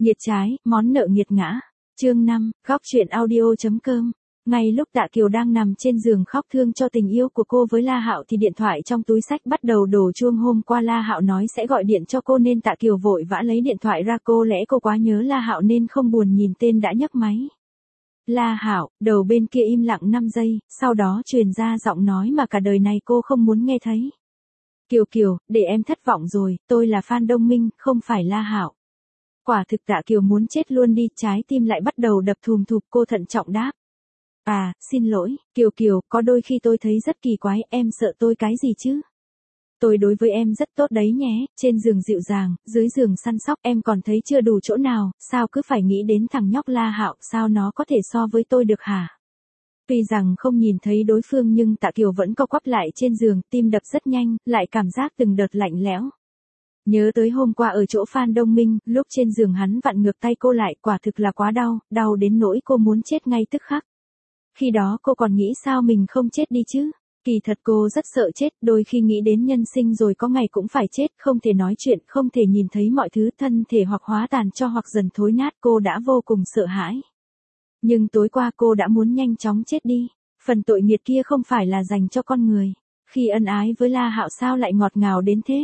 Nghiệt trái, món nợ nghiệt ngã. Chương 5, góc truyện audio.com. Ngay lúc Tạ Kiều đang nằm trên giường khóc thương cho tình yêu của cô với La Hạo thì điện thoại trong túi xách bắt đầu đổ chuông. Hôm qua La Hạo nói sẽ gọi điện cho cô nên Tạ Kiều vội vã lấy điện thoại ra, cô lẽ cô quá nhớ La Hạo nên không buồn nhìn tên đã nhấc máy. La Hạo, đầu bên kia im lặng 5 giây, sau đó truyền ra giọng nói mà cả đời này cô không muốn nghe thấy. Kiều Kiều, để em thất vọng rồi, tôi là Phan Đông Minh, không phải La Hạo. Quả thực Tạ Kiều muốn chết luôn đi, trái tim lại bắt đầu đập thùm thụp, cô thận trọng đáp. À, xin lỗi, Kiều Kiều, có đôi khi tôi thấy rất kỳ quái, em sợ tôi cái gì chứ? Tôi đối với em rất tốt đấy nhé, trên giường dịu dàng, dưới giường săn sóc, em còn thấy chưa đủ chỗ nào, sao cứ phải nghĩ đến thằng nhóc La Hạo, sao nó có thể so với tôi được hả? Tuy rằng không nhìn thấy đối phương nhưng Tạ Kiều vẫn co quắp lại trên giường, tim đập rất nhanh, lại cảm giác từng đợt lạnh lẽo. Nhớ tới hôm qua ở chỗ Phan Đông Minh, lúc trên giường hắn vặn ngược tay cô lại, quả thực là quá đau, đau đến nỗi cô muốn chết ngay tức khắc. Khi đó cô còn nghĩ sao mình không chết đi chứ? Kỳ thật cô rất sợ chết, đôi khi nghĩ đến nhân sinh rồi có ngày cũng phải chết, không thể nói chuyện, không thể nhìn thấy mọi thứ, thân thể hoặc hóa tàn cho hoặc dần thối nát, cô đã vô cùng sợ hãi. Nhưng tối qua cô đã muốn nhanh chóng chết đi, phần tội nghiệt kia không phải là dành cho con người. Khi ân ái với La Hạo sao lại ngọt ngào đến thế?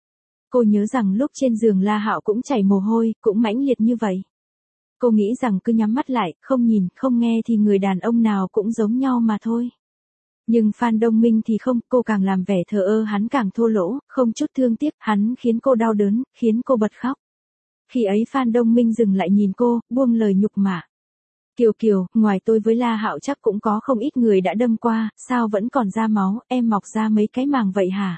Cô nhớ rằng lúc trên giường La Hạo cũng chảy mồ hôi, cũng mãnh liệt như vậy. Cô nghĩ rằng cứ nhắm mắt lại, không nhìn, không nghe thì người đàn ông nào cũng giống nhau mà thôi. Nhưng Phan Đông Minh thì không, cô càng làm vẻ thờ ơ hắn càng thô lỗ, không chút thương tiếc, hắn khiến cô đau đớn, khiến cô bật khóc. Khi ấy Phan Đông Minh dừng lại nhìn cô, buông lời nhục mạ. Kiều Kiều, ngoài tôi với La Hạo chắc cũng có không ít người đã đâm qua, sao vẫn còn ra máu, em mọc ra mấy cái màng vậy hả?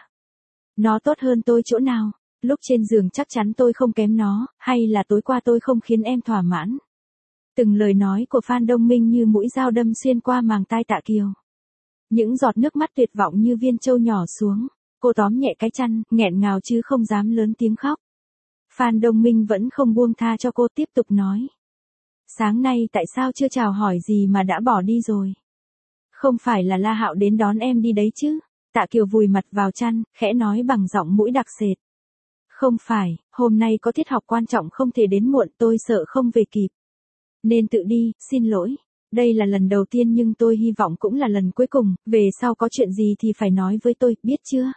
Nó tốt hơn tôi chỗ nào? Lúc trên giường chắc chắn tôi không kém nó, hay là tối qua tôi không khiến em thỏa mãn? Từng lời nói của Phan Đông Minh như mũi dao đâm xuyên qua màng tai Tạ Kiều. Những giọt nước mắt tuyệt vọng như viên trâu nhỏ xuống, cô tóm nhẹ cái chăn, nghẹn ngào chứ không dám lớn tiếng khóc. Phan Đông Minh vẫn không buông tha cho cô, tiếp tục nói. Sáng nay tại sao chưa chào hỏi gì mà đã bỏ đi rồi? Không phải là La Hạo đến đón em đi đấy chứ? Tạ Kiều vùi mặt vào chăn, khẽ nói bằng giọng mũi đặc sệt. Không phải, hôm nay có tiết học quan trọng không thể đến muộn, tôi sợ không về kịp. Nên tự đi, xin lỗi. Đây là lần đầu tiên nhưng tôi hy vọng cũng là lần cuối cùng, về sau có chuyện gì thì phải nói với tôi, biết chưa?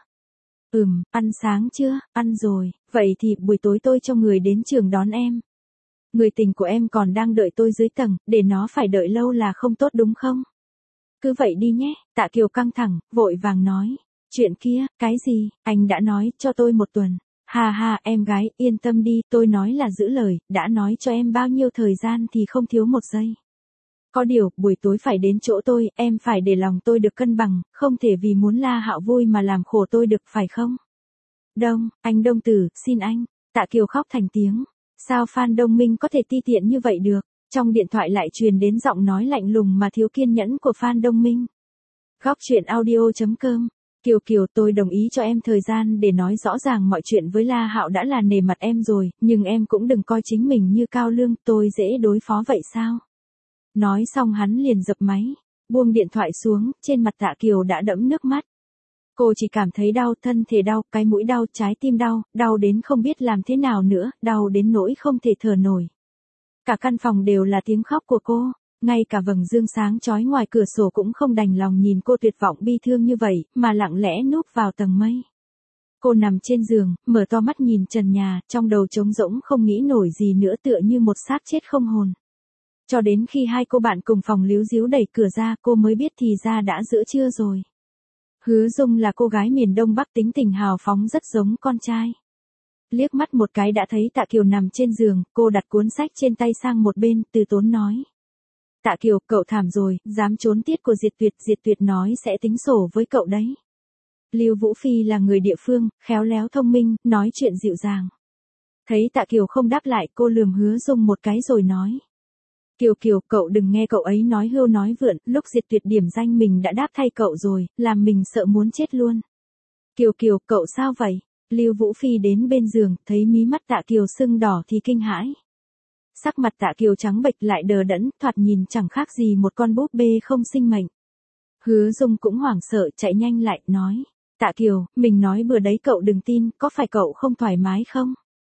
Ăn sáng chưa? Ăn rồi, vậy thì buổi tối tôi cho người đến trường đón em. Người tình của em còn đang đợi tôi dưới tầng, để nó phải đợi lâu là không tốt đúng không? Cứ vậy đi nhé, Tạ Kiều căng thẳng, vội vàng nói. Chuyện kia, cái gì, anh đã nói cho tôi 1 tuần. Hà hà, em gái, yên tâm đi, tôi nói là giữ lời, đã nói cho em bao nhiêu thời gian thì không thiếu 1 giây. Có điều, buổi tối phải đến chỗ tôi, em phải để lòng tôi được cân bằng, không thể vì muốn La Hạo vui mà làm khổ tôi được, phải không? Anh Đông Tử, xin anh. Tạ Kiều khóc thành tiếng. Sao Phan Đông Minh có thể ti tiện như vậy được? Trong điện thoại lại truyền đến giọng nói lạnh lùng mà thiếu kiên nhẫn của Phan Đông Minh. Góc truyện audio.com. Kiều Kiều, tôi đồng ý cho em thời gian để nói rõ ràng mọi chuyện với La Hạo đã là nể mặt em rồi, nhưng em cũng đừng coi chính mình như cao lương, tôi dễ đối phó vậy sao? Nói xong hắn liền dập máy, buông điện thoại xuống, trên mặt Tạ Kiều đã đẫm nước mắt. Cô chỉ cảm thấy đau, thân thể đau, cái mũi đau, trái tim đau, đau đến không biết làm thế nào nữa, đau đến nỗi không thể thở nổi. Cả căn phòng đều là tiếng khóc của cô, ngay cả vầng dương sáng chói ngoài cửa sổ cũng không đành lòng nhìn cô tuyệt vọng bi thương như vậy, mà lặng lẽ núp vào tầng mây. Cô nằm trên giường, mở to mắt nhìn trần nhà, trong đầu trống rỗng không nghĩ nổi gì nữa, tựa như một xác chết không hồn. Cho đến khi hai cô bạn cùng phòng líu ríu đẩy cửa ra, cô mới biết thì ra đã giữa trưa rồi. Hứa Dung là cô gái miền Đông Bắc tính tình hào phóng rất giống con trai. Liếc mắt một cái đã thấy Tạ Kiều nằm trên giường, cô đặt cuốn sách trên tay sang một bên, từ tốn nói. Tạ Kiều, cậu thảm rồi, dám trốn tiết của Diệt Tuyệt nói sẽ tính sổ với cậu đấy. Lưu Vũ Phi là người địa phương, khéo léo thông minh, nói chuyện dịu dàng. Thấy Tạ Kiều không đáp lại, cô lườm Hứa Dung một cái rồi nói. Kiều Kiều, cậu đừng nghe cậu ấy nói hưu nói vượn, lúc Diệt Tuyệt điểm danh mình đã đáp thay cậu rồi, làm mình sợ muốn chết luôn. Kiều Kiều, cậu sao vậy? Lưu Vũ Phi đến bên giường, thấy mí mắt Tạ Kiều sưng đỏ thì kinh hãi. Sắc mặt Tạ Kiều trắng bệch lại đờ đẫn, thoạt nhìn chẳng khác gì một con búp bê không sinh mệnh. Hứa Dung cũng hoảng sợ, chạy nhanh lại, nói. Tạ Kiều, mình nói bừa đấy cậu đừng tin, có phải cậu không thoải mái không?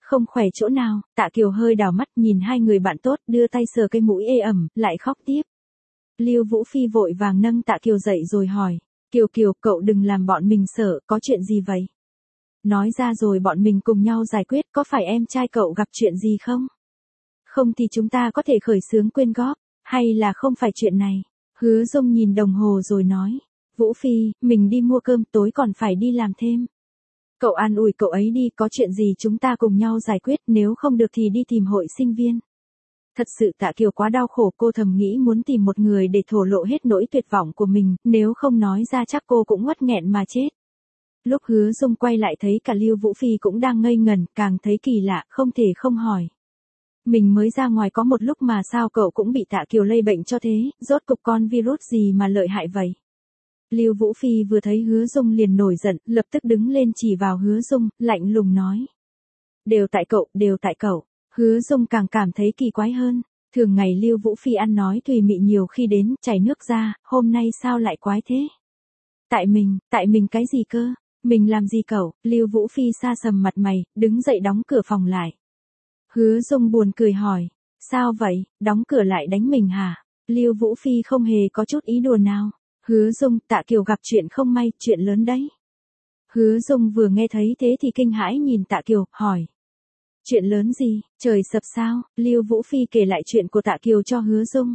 Không khỏe chỗ nào, Tạ Kiều hơi đảo mắt nhìn hai người bạn tốt đưa tay sờ cái mũi ê ẩm, lại khóc tiếp. Lưu Vũ Phi vội vàng nâng Tạ Kiều dậy rồi hỏi. Kiều Kiều, cậu đừng làm bọn mình sợ, có chuyện gì vậy? Nói ra rồi bọn mình cùng nhau giải quyết, có phải em trai cậu gặp chuyện gì không? Không thì chúng ta có thể khởi xướng quyên góp, hay là không phải chuyện này? Hứa Dung nhìn đồng hồ rồi nói. Vũ Phi, mình đi mua cơm, tối còn phải đi làm thêm. Cậu an ủi cậu ấy đi, có chuyện gì chúng ta cùng nhau giải quyết, nếu không được thì đi tìm hội sinh viên. Thật sự Tạ Kiều quá đau khổ, cô thầm nghĩ muốn tìm một người để thổ lộ hết nỗi tuyệt vọng của mình, nếu không nói ra chắc cô cũng uất nghẹn mà chết. Lúc Hứa Dung quay lại thấy cả Lưu Vũ Phi cũng đang ngây ngẩn, càng thấy kỳ lạ, không thể không hỏi. Mình mới ra ngoài có một lúc mà sao cậu cũng bị Tạ Kiều lây bệnh cho thế, rốt cục con virus gì mà lợi hại vậy? Lưu Vũ Phi vừa thấy Hứa Dung liền nổi giận, lập tức đứng lên chỉ vào Hứa Dung, lạnh lùng nói. Đều tại cậu, đều tại cậu. Hứa Dung càng cảm thấy kỳ quái hơn. Thường ngày Lưu Vũ Phi ăn nói thùy mị nhiều khi đến, chảy nước ra, hôm nay sao lại quái thế? Tại mình cái gì cơ? Mình làm gì cậu? Lưu Vũ Phi sa sầm mặt mày, đứng dậy đóng cửa phòng lại. Hứa Dung buồn cười hỏi. Sao vậy, đóng cửa lại đánh mình hả? Lưu Vũ Phi không hề có chút ý đùa nào. Hứa Dung, Tạ Kiều gặp chuyện không may, chuyện lớn đấy. Hứa Dung vừa nghe thấy thế thì kinh hãi nhìn Tạ Kiều, hỏi. Chuyện lớn gì, trời sập sao? Lưu Vũ Phi kể lại chuyện của Tạ Kiều cho Hứa Dung.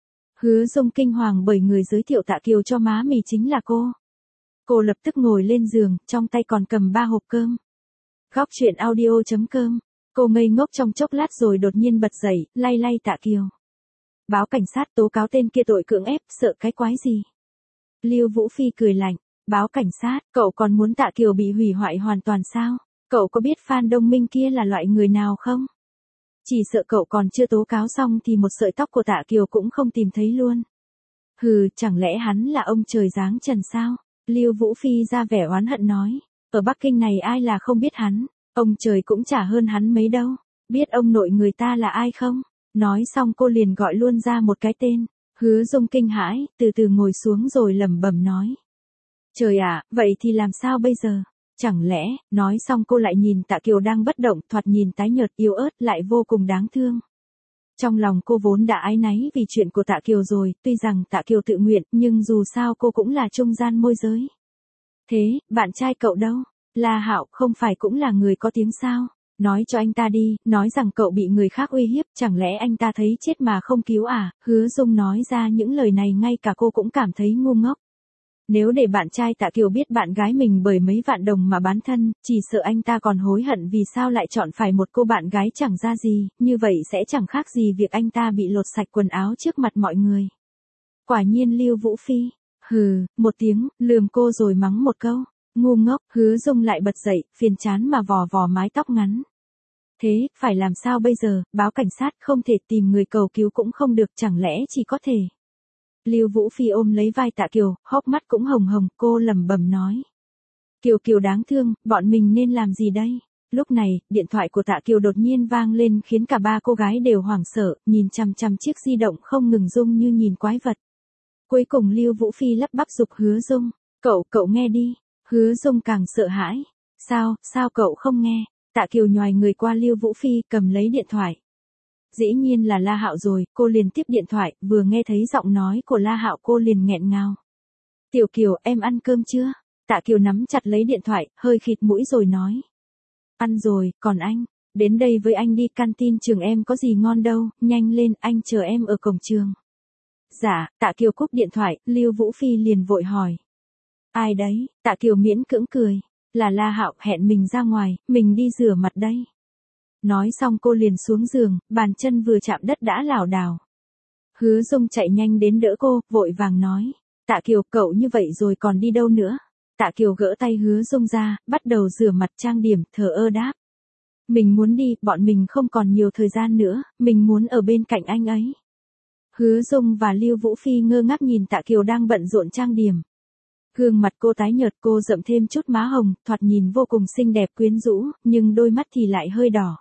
Hứa Dung kinh hoàng bởi người giới thiệu Tạ Kiều cho má mì chính là cô. Cô lập tức ngồi lên giường, trong tay còn cầm 3 hộp cơm. Góc chuyện audio.com. Cô ngây ngốc trong chốc lát rồi đột nhiên bật dậy, lay lay Tạ Kiều. Báo cảnh sát tố cáo tên kia tội cưỡng ép, sợ cái quái gì? Lưu Vũ Phi cười lạnh. Báo cảnh sát, cậu còn muốn Tạ Kiều bị hủy hoại hoàn toàn sao? Cậu có biết Phan Đông Minh kia là loại người nào không? Chỉ sợ cậu còn chưa tố cáo xong thì một sợi tóc của Tạ Kiều cũng không tìm thấy luôn. Hừ, chẳng lẽ hắn là ông trời giáng trần sao? Lưu Vũ Phi ra vẻ oán hận nói. Ở Bắc Kinh này ai là không biết hắn, ông trời cũng chả hơn hắn mấy đâu. Biết ông nội người ta là ai không? Nói xong cô liền gọi luôn ra một cái tên. Hứa Dung kinh hãi, từ từ ngồi xuống rồi lẩm bẩm nói. Trời ạ, vậy thì làm sao bây giờ? Chẳng lẽ, nói xong cô lại nhìn Tạ Kiều đang bất động, thoạt nhìn tái nhợt yếu ớt lại vô cùng đáng thương. Trong lòng cô vốn đã áy náy vì chuyện của Tạ Kiều rồi, tuy rằng Tạ Kiều tự nguyện, nhưng dù sao cô cũng là trung gian môi giới. Thế, bạn trai cậu đâu? La Hạo không phải cũng là người có tiếng sao? Nói cho anh ta đi, nói rằng cậu bị người khác uy hiếp, chẳng lẽ anh ta thấy chết mà không cứu à? Hứa Dung nói ra những lời này ngay cả cô cũng cảm thấy ngu ngốc. Nếu để bạn trai Tạ Kiều biết bạn gái mình bởi mấy vạn đồng mà bán thân, chỉ sợ anh ta còn hối hận vì sao lại chọn phải một cô bạn gái chẳng ra gì, như vậy sẽ chẳng khác gì việc anh ta bị lột sạch quần áo trước mặt mọi người. Quả nhiên Lưu Vũ Phi, hừ, một tiếng, lườm cô rồi mắng một câu, ngu ngốc. Hứa Dung lại bật dậy, phiền chán mà vò vò mái tóc ngắn. Thế, phải làm sao bây giờ, báo cảnh sát không thể tìm người cầu cứu cũng không được, chẳng lẽ chỉ có thể. Lưu Vũ Phi ôm lấy vai Tạ Kiều, hốc mắt cũng hồng hồng, cô lẩm bẩm nói. Kiều Kiều đáng thương, bọn mình nên làm gì đây? Lúc này, điện thoại của Tạ Kiều đột nhiên vang lên khiến cả ba cô gái đều hoảng sợ, nhìn chằm chằm chiếc di động không ngừng rung như nhìn quái vật. Cuối cùng Lưu Vũ Phi lắp bắp giục Hứa Dung, cậu nghe đi. Hứa Dung càng sợ hãi. Sao cậu không nghe? Tạ Kiều nhoài người qua Lưu Vũ Phi cầm lấy điện thoại. Dĩ nhiên là La Hạo rồi, cô liền tiếp điện thoại, vừa nghe thấy giọng nói của La Hạo cô liền nghẹn ngào. Tiểu Kiều, em ăn cơm chưa? Tạ Kiều nắm chặt lấy điện thoại, hơi khịt mũi rồi nói. Ăn rồi, còn anh? Đến đây với anh đi, canteen trường em có gì ngon đâu, nhanh lên, anh chờ em ở cổng trường. Dạ, Tạ Kiều cúp điện thoại, Lưu Vũ Phi liền vội hỏi. Ai đấy? Tạ Kiều miễn cưỡng cười. Là La Hạo, hẹn mình ra ngoài, mình đi rửa mặt đây. Nói xong cô liền xuống giường, bàn chân vừa chạm đất đã lảo đảo. Hứa Dung chạy nhanh đến đỡ cô, vội vàng nói. Tạ Kiều, cậu như vậy rồi còn đi đâu nữa? Tạ Kiều gỡ tay Hứa Dung ra, bắt đầu rửa mặt trang điểm, thờ ơ đáp. Mình muốn đi, bọn mình không còn nhiều thời gian nữa, mình muốn ở bên cạnh anh ấy. Hứa Dung và Lưu Vũ Phi ngơ ngác nhìn Tạ Kiều đang bận rộn trang điểm. Gương mặt cô tái nhợt, cô rậm thêm chút má hồng, thoạt nhìn vô cùng xinh đẹp quyến rũ, nhưng đôi mắt thì lại hơi đỏ.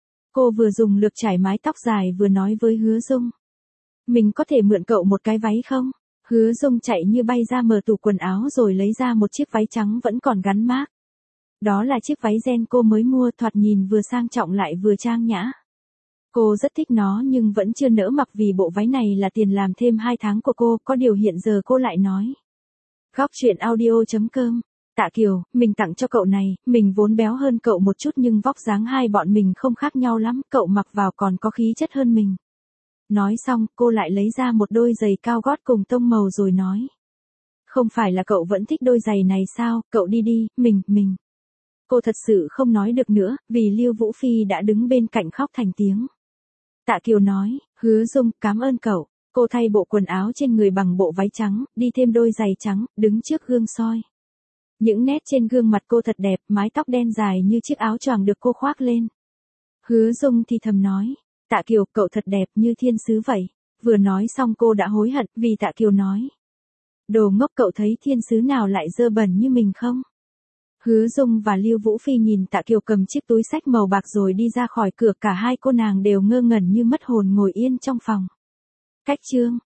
Cô vừa dùng lược chải mái tóc dài vừa nói với Hứa Dung. Mình có thể mượn cậu một cái váy không? Hứa Dung chạy như bay ra mở tủ quần áo rồi lấy ra một chiếc váy trắng vẫn còn gắn mác. Đó là chiếc váy ren cô mới mua, thoạt nhìn vừa sang trọng lại vừa trang nhã. Cô rất thích nó nhưng vẫn chưa nỡ mặc vì bộ váy này là tiền làm thêm 2 tháng của cô, có điều hiện giờ cô lại nói. Góc chuyện audio.com. Tạ Kiều, mình tặng cho cậu này, mình vốn béo hơn cậu một chút nhưng vóc dáng hai bọn mình không khác nhau lắm, cậu mặc vào còn có khí chất hơn mình. Nói xong, cô lại lấy ra một đôi giày cao gót cùng tông màu rồi nói. Không phải là cậu vẫn thích đôi giày này sao, cậu đi đi, mình. Cô thật sự không nói được nữa, vì Lưu Vũ Phi đã đứng bên cạnh khóc thành tiếng. Tạ Kiều nói, Hứa Dung, cảm ơn cậu. Cô thay bộ quần áo trên người bằng bộ váy trắng, đi thêm đôi giày trắng, đứng trước gương soi. Những nét trên gương mặt cô thật đẹp, mái tóc đen dài như chiếc áo choàng được cô khoác lên. Hứa Dung thì thầm nói, Tạ Kiều, cậu thật đẹp như thiên sứ vậy. Vừa nói xong cô đã hối hận vì Tạ Kiều nói. Đồ ngốc, cậu thấy thiên sứ nào lại dơ bẩn như mình không? Hứa Dung và Lưu Vũ Phi nhìn Tạ Kiều cầm chiếc túi xách màu bạc rồi đi ra khỏi cửa, cả hai cô nàng đều ngơ ngẩn như mất hồn ngồi yên trong phòng. Cách chương